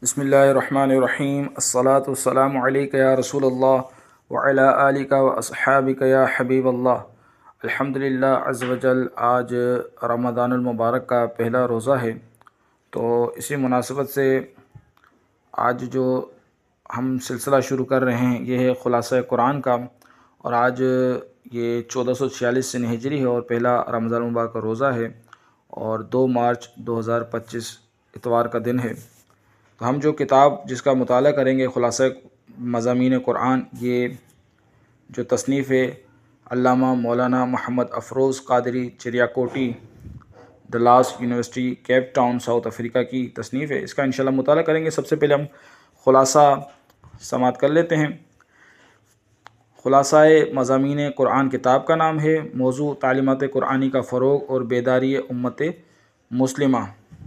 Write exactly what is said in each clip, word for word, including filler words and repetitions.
بسم اللہ الرحمن الرحیم الصلاۃ والسلام علیک یا رسول اللہ وعلی آلک و اصحابک یا حبیب اللہ۔ الحمدللہ عز وجل آج رمضان المبارک کا پہلا روزہ ہے، تو اسی مناسبت سے آج جو ہم سلسلہ شروع کر رہے ہیں یہ ہے خلاصہ قرآن کا، اور آج یہ چودہ سو چھیالیس سے ہجری ہے اور پہلا رمضان المبارک کا روزہ ہے، اور دو مارچ دو ہزار پچیس اتوار کا دن ہے۔ تو ہم جو کتاب جس کا مطالعہ کریں گے خلاصہ مضامین قرآن، یہ جو تصنیف ہے علامہ مولانا Muhammad Afroz Qadri Chiriyakoti, Dallas University Cape Town South Africa کی تصنیف ہے، اس کا انشاءاللہ مطالعہ کریں گے۔ سب سے پہلے ہم خلاصہ سماعت کر لیتے ہیں۔ خلاصہ مضامین قرآن کتاب کا نام ہے، موضوع تعلیمات قرآنی کا فروغ اور بیداری امت مسلمہ۔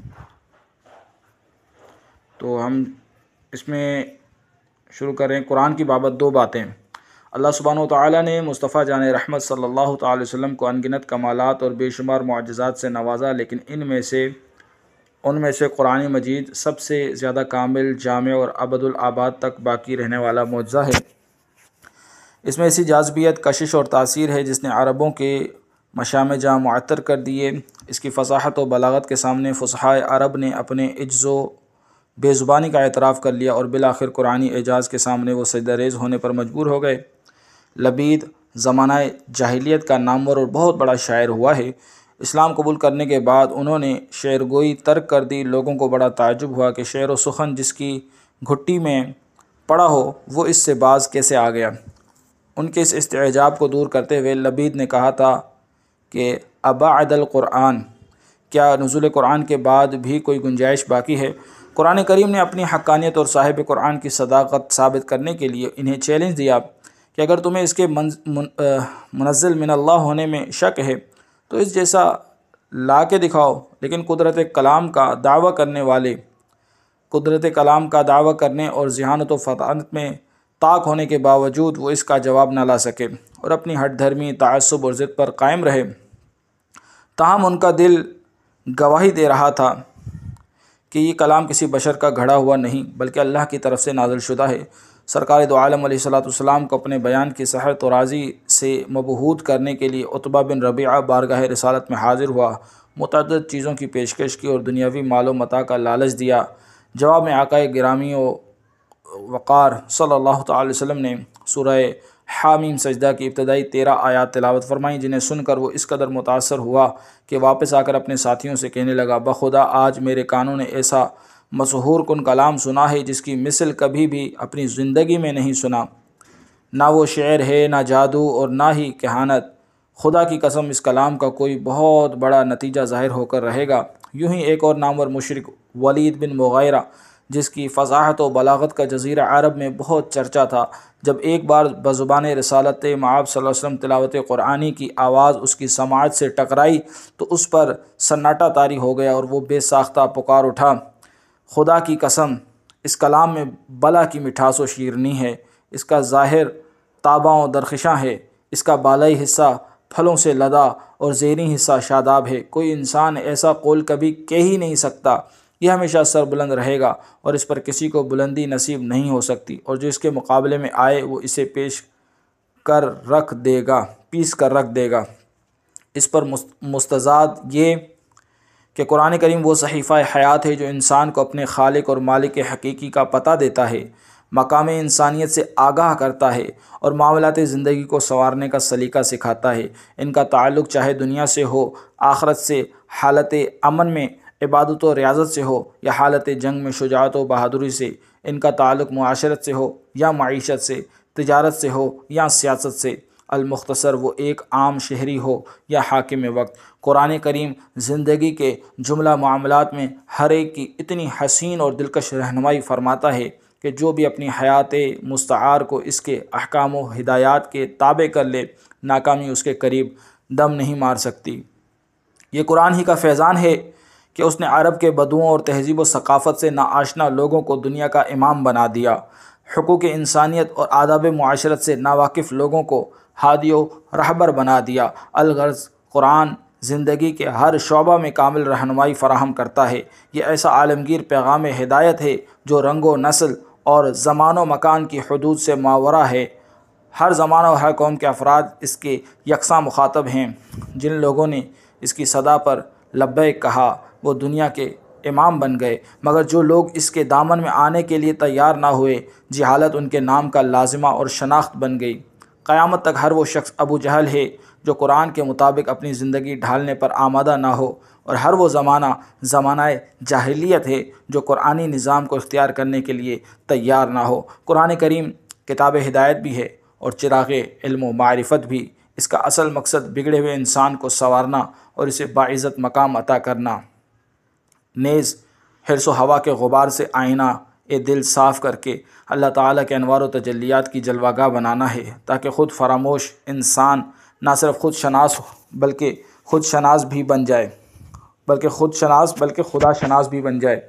تو ہم اس میں شروع کر رہے ہیں۔ قرآن کی بابت دو باتیں۔ اللہ سبحانہ و تعالیٰ نے مصطفیٰ جان رحمت صلی اللہ تعالی وسلم کو انگنت کمالات اور بے شمار معجزات سے نوازا، لیکن ان میں سے ان میں سے قرآن مجید سب سے زیادہ کامل، جامع اور ابد الآباد تک باقی رہنے والا معجزہ ہے۔ اس میں ایسی جاذبیت، کشش اور تاثیر ہے جس نے عربوں کے مشام جاں معطر کر دیے۔ اس کی فصاحت و بلاغت کے سامنے فصحائے عرب نے اپنے عجز و بے زبانی کا اعتراف کر لیا، اور بالآخر قرآنی اعجاز کے سامنے وہ سجدہ ریز ہونے پر مجبور ہو گئے۔ لبید زمانہ جاہلیت کا نامور اور بہت بڑا شاعر ہوا ہے۔ اسلام قبول کرنے کے بعد انہوں نے شعر گوئی ترک کر دی۔ لوگوں کو بڑا تعجب ہوا کہ شعر و سخن جس کی گھٹی میں پڑا ہو وہ اس سے باز کیسے آ گیا۔ ان کے اس استعجاب کو دور کرتے ہوئے لبید نے کہا تھا کہ ابعد القرآن، کیا نزول قرآن کے بعد بھی کوئی گنجائش باقی ہے؟ قرآن کریم نے اپنی حقانیت اور صاحب قرآن کی صداقت ثابت کرنے کے لیے انہیں چیلنج دیا کہ اگر تمہیں اس کے منزل من اللہ ہونے میں شک ہے تو اس جیسا لا کے دکھاؤ۔ لیکن قدرت کلام کا دعویٰ کرنے والے قدرت کلام کا دعویٰ کرنے اور ذہانت و فطانت میں طاق ہونے کے باوجود وہ اس کا جواب نہ لا سکے اور اپنی ہٹ دھرمی، تعصب اور ضد پر قائم رہے۔ تاہم ان کا دل گواہی دے رہا تھا کہ یہ کلام کسی بشر کا گھڑا ہوا نہیں بلکہ اللہ کی طرف سے نازل شدہ ہے۔ سرکار دو عالم علیہ الصلوۃ والسلام کو اپنے بیان کی صحت و راضی سے مبہوت کرنے کے لیے عتبہ بن ربیعہ بارگاہ رسالت میں حاضر ہوا، متعدد چیزوں کی پیشکش کی اور دنیاوی مال و متاع کا لالچ دیا۔ جواب میں آقا گرامی و وقار صلی اللہ تعالی وسلم نے سورہ حامیم سجدہ کی ابتدائی تیرہ آیات تلاوت فرمائیں، جنہیں سن کر وہ اس قدر متاثر ہوا کہ واپس آ کر اپنے ساتھیوں سے کہنے لگا، بخدا آج میرے کانوں نے ایسا مسحور کن کلام سنا ہے جس کی مثل کبھی بھی اپنی زندگی میں نہیں سنا۔ نہ وہ شعر ہے، نہ جادو اور نہ ہی کہانت۔ خدا کی قسم اس کلام کا کوئی بہت بڑا نتیجہ ظاہر ہو کر رہے گا۔ یوں ہی ایک اور نامور مشرک ولید بن مغیرہ، جس کی فصاحت و بلاغت کا جزیرہ عرب میں بہت چرچا تھا، جب ایک بار بزبان رسالت مآب صلی اللہ علیہ وسلم تلاوت قرآنی کی آواز اس کی سماعت سے ٹکرائی تو اس پر سناٹا طاری ہو گیا اور وہ بے ساختہ پکار اٹھا، خدا کی قسم اس کلام میں بلا کی مٹھاس و شیرنی ہے، اس کا ظاہر تاباں و درخشاں ہے، اس کا بالائی حصہ پھلوں سے لدا اور زیریں حصہ شاداب ہے۔ کوئی انسان ایسا قول کبھی کہہ ہی نہیں سکتا، یہ ہمیشہ سر بلند رہے گا اور اس پر کسی کو بلندی نصیب نہیں ہو سکتی، اور جو اس کے مقابلے میں آئے وہ اسے پیش کر رکھ دے گا پیس کر رکھ دے گا۔ اس پر مستزاد یہ کہ قرآن کریم وہ صحیفہ حیات ہے جو انسان کو اپنے خالق اور مالک حقیقی کا پتہ دیتا ہے، مقام انسانیت سے آگاہ کرتا ہے اور معاملات زندگی کو سنوارنے کا سلیقہ سکھاتا ہے۔ ان کا تعلق چاہے دنیا سے ہو، آخرت سے، حالت امن میں عبادت و ریاضت سے ہو، یا حالت جنگ میں شجاعت و بہادری سے۔ ان کا تعلق معاشرت سے ہو یا معیشت سے، تجارت سے ہو یا سیاست سے، المختصر وہ ایک عام شہری ہو یا حاکم وقت۔ قرآن کریم زندگی کے جملہ معاملات میں ہر ایک کی اتنی حسین اور دلکش رہنمائی فرماتا ہے کہ جو بھی اپنی حیات مستعار کو اس کے احکام و ہدایات کے تابع کر لے، ناکامی اس کے قریب دم نہیں مار سکتی۔ یہ قرآن ہی کا فیضان ہے کہ اس نے عرب کے بدوؤں اور تہذیب و ثقافت سے ناآشنا لوگوں کو دنیا کا امام بنا دیا، حقوق انسانیت اور آداب معاشرت سے ناواقف لوگوں کو ہادی و رہبر بنا دیا۔ الغرض قرآن زندگی کے ہر شعبہ میں کامل رہنمائی فراہم کرتا ہے۔ یہ ایسا عالمگیر پیغام ہدایت ہے جو رنگ و نسل اور زمان و مکان کی حدود سے ماورا ہے۔ ہر زمانہ و ہر قوم کے افراد اس کے یکساں مخاطب ہیں۔ جن لوگوں نے اس کی صدا پر لبیک کہا وہ دنیا کے امام بن گئے، مگر جو لوگ اس کے دامن میں آنے کے لیے تیار نہ ہوئے، جہالت ان کے نام کا لازمہ اور شناخت بن گئی۔ قیامت تک ہر وہ شخص ابو جہل ہے جو قرآن کے مطابق اپنی زندگی ڈھالنے پر آمادہ نہ ہو، اور ہر وہ زمانہ زمانہ جاہلیت ہے جو قرآنی نظام کو اختیار کرنے کے لیے تیار نہ ہو۔ قرآن کریم کتاب ہدایت بھی ہے اور چراغ علم و معرفت بھی۔ اس کا اصل مقصد بگڑے ہوئے انسان کو سنوارنا اور اسے باعزت مقام عطا کرنا، نیز حرص و ہوا کے غبار سے آئینہ اے دل صاف کر کے اللہ تعالیٰ کے انوار و تجلیات کی جلوہ گاہ بنانا ہے، تاکہ خود فراموش انسان نہ صرف خود شناس ہو بلکہ خود شناس بھی بن جائے بلکہ خود شناس بلکہ خدا شناس بھی بن جائے۔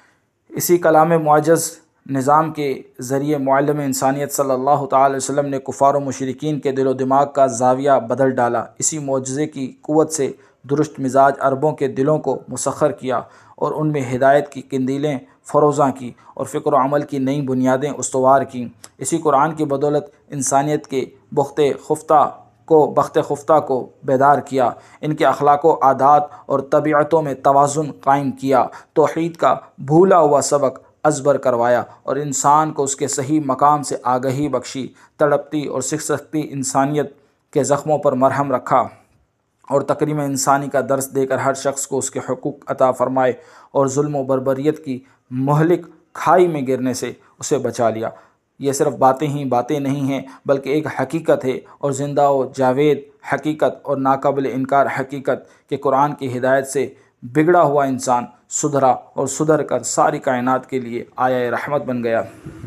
اسی کلام معجز نظام کے ذریعے معلم انسانیت صلی اللہ تعالی علیہ وسلم نے کفار و مشرکین کے دل و دماغ کا زاویہ بدل ڈالا۔ اسی معجزے کی قوت سے درست مزاج عربوں کے دلوں کو مسخر کیا اور ان میں ہدایت کی قندیلیں فروزاں کی اور فکر و عمل کی نئی بنیادیں استوار کیں۔ اسی قرآن کی بدولت انسانیت کے بخت خفتہ کو بخت خفتہ کو بیدار کیا، ان کے اخلاق و عادات اور طبیعتوں میں توازن قائم کیا، توحید کا بھولا ہوا سبق ازبر کروایا اور انسان کو اس کے صحیح مقام سے آگہی بخشی، تڑپتی اور سکسکتی انسانیت کے زخموں پر مرہم رکھا اور تکریم انسانی کا درس دے کر ہر شخص کو اس کے حقوق عطا فرمائے اور ظلم و بربریت کی مہلک کھائی میں گرنے سے اسے بچا لیا۔ یہ صرف باتیں ہی باتیں نہیں ہیں بلکہ ایک حقیقت ہے اور زندہ و جاوید حقیقت اور ناقابل انکار حقیقت کہ قرآن کی ہدایت سے بگڑا ہوا انسان سدھرا اور سدھر کر ساری کائنات کے لیے آیا رحمت بن گیا۔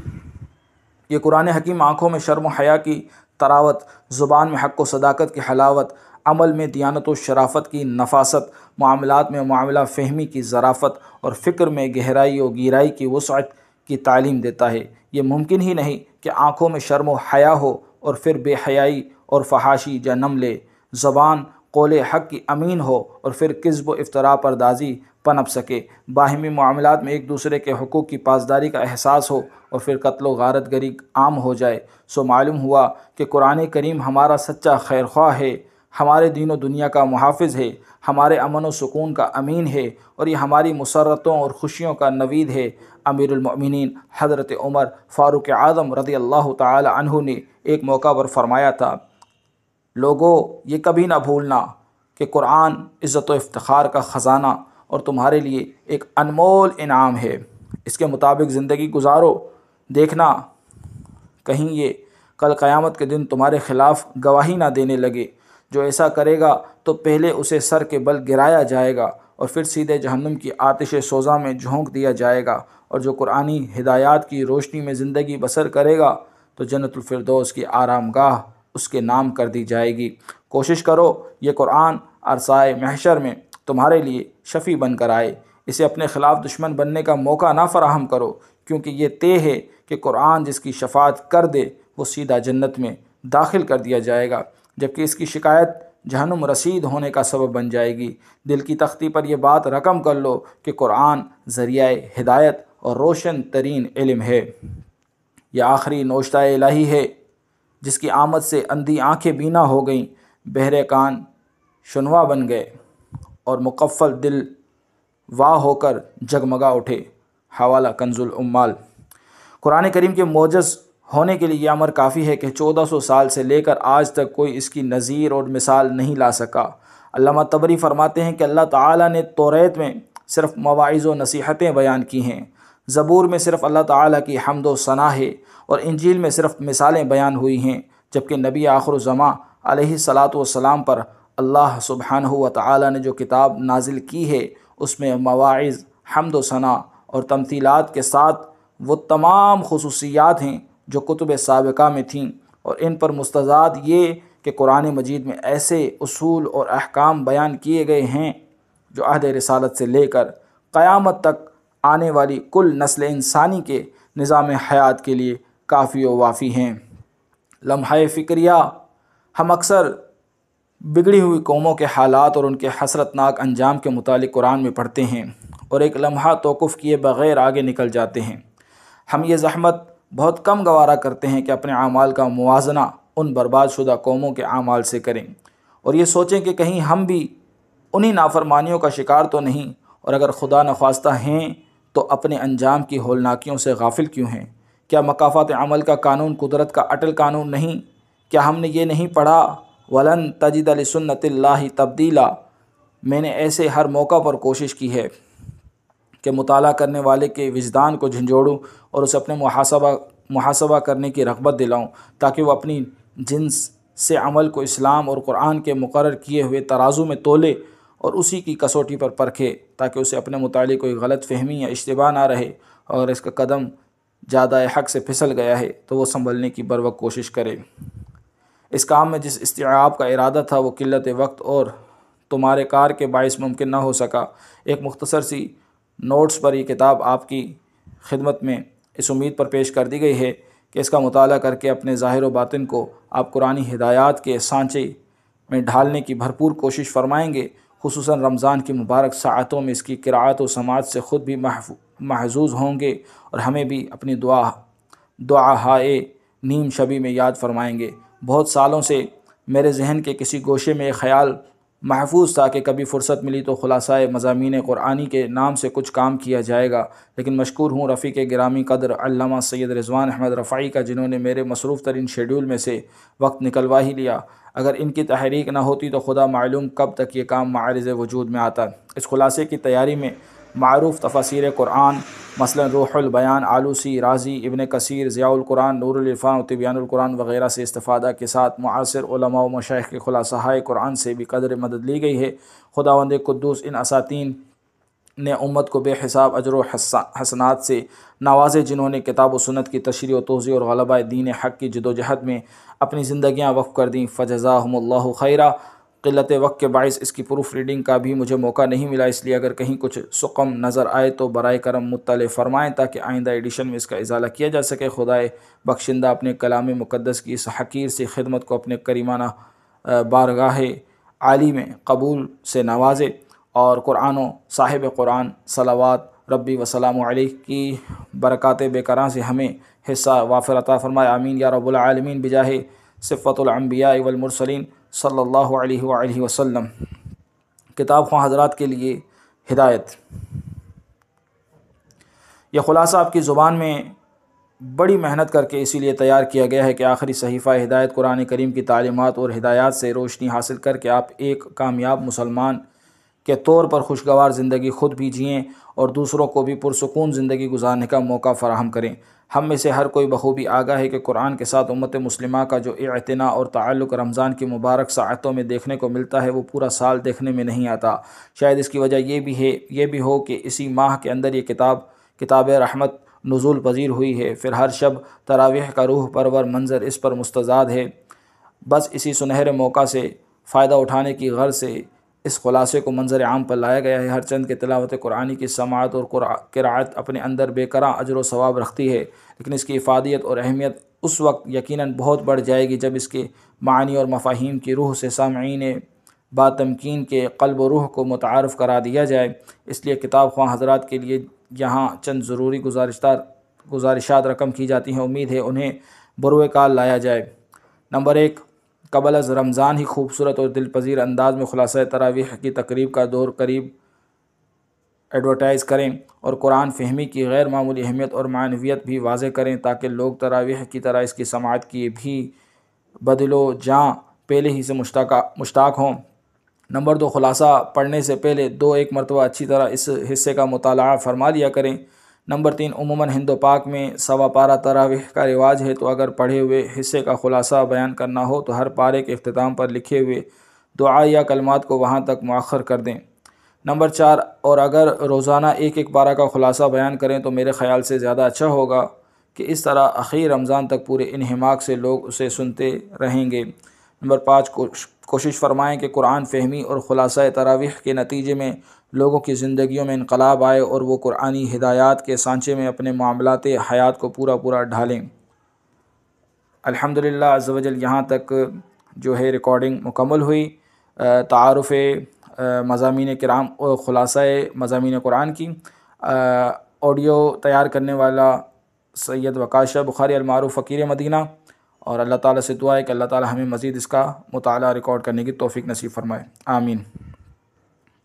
یہ قرآن حکیم آنکھوں میں شرم و حیا کی طراوت، زبان میں حق و صداقت کی حلاوت، عمل میں دیانت و شرافت کی نفاست، معاملات میں معاملہ فہمی کی ظرافت اور فکر میں گہرائی و گیرائی کی وسعت کی تعلیم دیتا ہے۔ یہ ممکن ہی نہیں کہ آنکھوں میں شرم و حیا ہو اور پھر بے حیائی اور فحاشی جنم لے، زبان قول حق کی امین ہو اور پھر کذب و افتراء پردازی پنپ سکے، باہمی معاملات میں ایک دوسرے کے حقوق کی پاسداری کا احساس ہو اور پھر قتل و غارت گری عام ہو جائے۔ سو معلوم ہوا کہ قرآن کریم ہمارا سچا خیرخواہ ہے، ہمارے دین و دنیا کا محافظ ہے، ہمارے امن و سکون کا امین ہے اور یہ ہماری مسرتوں اور خوشیوں کا نوید ہے۔ امیر المؤمنین حضرت عمر فاروق اعظم رضی اللہ تعالی عنہ نے ایک موقع پر فرمایا تھا، لوگوں یہ کبھی نہ بھولنا کہ قرآن عزت و افتخار کا خزانہ اور تمہارے لیے ایک انمول انعام ہے، اس کے مطابق زندگی گزارو، دیکھنا کہیں یہ کل قیامت کے دن تمہارے خلاف گواہی نہ دینے لگے۔ جو ایسا کرے گا تو پہلے اسے سر کے بل گرایا جائے گا اور پھر سیدھے جہنم کی آتش سوزاں میں جھونک دیا جائے گا، اور جو قرآنی ہدایات کی روشنی میں زندگی بسر کرے گا تو جنت الفردوس کی آرام گاہ اس کے نام کر دی جائے گی۔ کوشش کرو یہ قرآن عرصۂ محشر میں تمہارے لیے شفیع بن کر آئے، اسے اپنے خلاف دشمن بننے کا موقع نہ فراہم کرو، کیونکہ یہ طے ہے کہ قرآن جس کی شفاعت کر دے وہ سیدھا جنت میں داخل کر دیا جائے گا، جبکہ اس کی شکایت جہنم رسید ہونے کا سبب بن جائے گی۔ دل کی تختی پر یہ بات رقم کر لو کہ قرآن ذریعہ ہدایت اور روشن ترین علم ہے۔ یہ آخری نوشتہ الہی ہے جس کی آمد سے اندھی آنکھیں بینا ہو گئیں، بہرے کان شنوا بن گئے اور مقفل دل واہ ہو کر جگمگا اٹھے۔ حوالہ کنز العمال۔ قرآن کریم کے معجز ہونے کے لیے یہ امر کافی ہے کہ چودہ سو سال سے لے کر آج تک کوئی اس کی نظیر اور مثال نہیں لا سکا۔ علامہ طبری فرماتے ہیں کہ اللہ تعالیٰ نے توریت میں صرف مواعظ و نصیحتیں بیان کی ہیں، زبور میں صرف اللہ تعالیٰ کی حمد و ثنا ہے اور انجیل میں صرف مثالیں بیان ہوئی ہیں، جبکہ نبی آخر الزماں علیہ الصلاۃ والسلام پر اللہ سبحانہ و تعالیٰ نے جو کتاب نازل کی ہے اس میں مواعظ، حمد و ثنا اور تمثیلات کے ساتھ وہ تمام خصوصیات ہیں جو کتب سابقہ میں تھیں، اور ان پر مستزاد یہ کہ قرآن مجید میں ایسے اصول اور احکام بیان کیے گئے ہیں جو عہد رسالت سے لے کر قیامت تک آنے والی کل نسل انسانی کے نظام حیات کے لیے کافی و وافی ہیں۔ لمحہ فکریہ، ہم اکثر بگڑی ہوئی قوموں کے حالات اور ان کے حسرت ناک انجام کے متعلق قرآن میں پڑھتے ہیں اور ایک لمحہ توقف کیے بغیر آگے نکل جاتے ہیں۔ ہم یہ زحمت بہت کم گوارا کرتے ہیں کہ اپنے اعمال کا موازنہ ان برباد شدہ قوموں کے اعمال سے کریں اور یہ سوچیں کہ کہیں ہم بھی انہی نافرمانیوں کا شکار تو نہیں، اور اگر خدا نخواستہ ہیں تو اپنے انجام کی ہولناکیوں سے غافل کیوں ہیں؟ کیا مکافات عمل کا قانون قدرت کا اٹل قانون نہیں؟ کیا ہم نے یہ نہیں پڑھا وَلَن تَجِدَ لِسُنَّتِ اللَّهِ تَبْدِيلًا؟ میں نے ایسے ہر موقع پر کوشش کی ہے کہ مطالعہ کرنے والے کے وجدان کو جھنجھوڑوں اور اسے اپنے محاسبہ محاسبہ کرنے کی رغبت دلاؤں، تاکہ وہ اپنی جنس سے عمل کو اسلام اور قرآن کے مقرر کیے ہوئے ترازو میں تولے اور اسی کی کسوٹی پر پرکھے، تاکہ اسے اپنے متعلق کوئی غلط فہمی یا اشتباہ نہ رہے، اور اس کا قدم جادہ حق سے پھسل گیا ہے تو وہ سنبھلنے کی بروقت کوشش کرے۔ اس کام میں جس استیعاب کا ارادہ تھا وہ قلت وقت اور تمہارے کار کے باعث ممکن نہ ہو سکا۔ ایک مختصر سی نوٹس پر یہ کتاب آپ کی خدمت میں اس امید پر پیش کر دی گئی ہے کہ اس کا مطالعہ کر کے اپنے ظاہر و باطن کو آپ قرآنی ہدایات کے سانچے میں ڈھالنے کی بھرپور کوشش فرمائیں گے، خصوصاً رمضان کی مبارک ساعتوں میں اس کی قراءت و سماعت سے خود بھی محظوظ ہوں گے اور ہمیں بھی اپنی دعا دعا ہائے نیم شبی میں یاد فرمائیں گے۔ بہت سالوں سے میرے ذہن کے کسی گوشے میں یہ خیال محفوظ تھا کہ کبھی فرصت ملی تو خلاصہ مضامین قرآنی کے نام سے کچھ کام کیا جائے گا، لیکن مشکور ہوں رفیق گرامی قدر علامہ سید رضوان احمد رفاعی کا، جنہوں نے میرے مصروف ترین شیڈول میں سے وقت نکلوا ہی لیا۔ اگر ان کی تحریک نہ ہوتی تو خدا معلوم کب تک یہ کام معرض وجود میں آتا۔ اس خلاصے کی تیاری میں معروف تفاسیر قرآن مثلا روح البیان، آلوسی، رازی، ابن کثیر، ضیاء القرآن، نور العرفان و تبیان القرآن وغیرہ سے استفادہ کے ساتھ معاصر علماء و مشائخ کے خلاصۂ قرآن سے بھی قدر مدد لی گئی ہے۔ خداوند قدوس ان اساتین نے امت کو بے حساب اجر و حسنات سے نوازے، جنہوں نے کتاب و سنت کی تشریح و توضیح اور غلبہ دین حق کی جد و جہد میں اپنی زندگیاں وقف کر دیں، فجزاہم اللہ خیرہ۔ قلت وقت کے باعث اس کی پروف ریڈنگ کا بھی مجھے موقع نہیں ملا، اس لیے اگر کہیں کچھ سقم نظر آئے تو برائے کرم مطلع فرمائیں تاکہ آئندہ ایڈیشن میں اس کا ازالہ کیا جا سکے۔ خدائے بخشندہ اپنے کلام مقدس کی اس حقیر سی خدمت کو اپنے کریمانہ بارگاہ عالی میں قبول سے نوازے اور قرآن و صاحب قرآن صلوات ربی وسلام علیہ کی برکات بے کراں سے ہمیں حصہ وافر عطا فرمائے، آمین یا رب العالمین، بجاہ صفت الانبیاء والمرسلین صلی اللہ علیہ وآلہ وسلم۔ کتاب خواہ حضرات کے لیے ہدایت۔ یہ خلاصہ آپ کی زبان میں بڑی محنت کر کے اسی لیے تیار کیا گیا ہے کہ آخری صحیفہ ہدایت قرآن کریم کی تعلیمات اور ہدایات سے روشنی حاصل کر کے آپ ایک کامیاب مسلمان کے طور پر خوشگوار زندگی خود بھی جئیں اور دوسروں کو بھی پرسکون زندگی گزارنے کا موقع فراہم کریں۔ ہم میں سے ہر کوئی بخوبی آگاہ ہے کہ قرآن کے ساتھ امت مسلمہ کا جو اعتناء اور تعلق رمضان کی مبارک ساعتوں میں دیکھنے کو ملتا ہے وہ پورا سال دیکھنے میں نہیں آتا۔ شاید اس کی وجہ یہ بھی ہے یہ بھی ہو کہ اسی ماہ کے اندر یہ کتاب کتاب رحمت نزول پذیر ہوئی ہے، پھر ہر شب تراویح کا روح پرور منظر اس پر مستزاد ہے۔ بس اسی سنہرے موقع سے فائدہ اٹھانے کی غرض سے اس خلاصے کو منظر عام پر لایا گیا ہے۔ ہر چند کے تلاوت قرآنی کی سماعت اور قرأت اپنے اندر بے کراں اجر و ثواب رکھتی ہے، لیکن اس کی افادیت اور اہمیت اس وقت یقیناً بہت بڑھ جائے گی جب اس کے معانی اور مفاہیم کی روح سے سامعین با تمکین کے قلب و روح کو متعارف کرا دیا جائے۔ اس لیے کتاب خواہ حضرات کے لیے یہاں چند ضروری گزارشات رقم کی جاتی ہیں، امید ہے انہیں بروئے کال لایا جائے۔ نمبر ایک، قبل از رمضان ہی خوبصورت اور دل پذیر انداز میں خلاصہ تراویح کی تقریب کا دور قریب ایڈورٹائز کریں اور قرآن فہمی کی غیر معمولی اہمیت اور معنویت بھی واضح کریں تاکہ لوگ تراویح کی طرح اس کی سماعت کی بھی بدل و جاں پہلے ہی سے مشتاق ہوں۔ نمبر دو، خلاصہ پڑھنے سے پہلے دو ایک مرتبہ اچھی طرح اس حصے کا مطالعہ فرما لیا کریں۔ نمبر تین، عموماً ہند و پاک میں سوا پارہ تراویح کا رواج ہے، تو اگر پڑھے ہوئے حصے کا خلاصہ بیان کرنا ہو تو ہر پارے کے اختتام پر لکھے ہوئے دعا یا کلمات کو وہاں تک مؤخر کر دیں۔ نمبر چار، اور اگر روزانہ ایک ایک پارہ کا خلاصہ بیان کریں تو میرے خیال سے زیادہ اچھا ہوگا کہ اس طرح اخیر رمضان تک پورے انہماک سے لوگ اسے سنتے رہیں گے۔ نمبر پانچ، کوشش فرمائیں کہ قرآن فہمی اور خلاصہ تراویح کے نتیجے میں لوگوں کی زندگیوں میں انقلاب آئے اور وہ قرآنی ہدایات کے سانچے میں اپنے معاملات حیات کو پورا پورا ڈھالیں۔ الحمدللہ عز و جل یہاں تک جو ہے ریکارڈنگ مکمل ہوئی۔ تعارف مضامین کرام اور خلاصہ مضامین قرآن کی آڈیو تیار کرنے والا سید وقاص شاہ بخاری المعروف فقیر مدینہ، اور اللہ تعالیٰ سے دعا ہے کہ اللہ تعالیٰ ہمیں مزید اس کا مطالعہ ریکارڈ کرنے کی توفیق نصیب فرمائے، آمین۔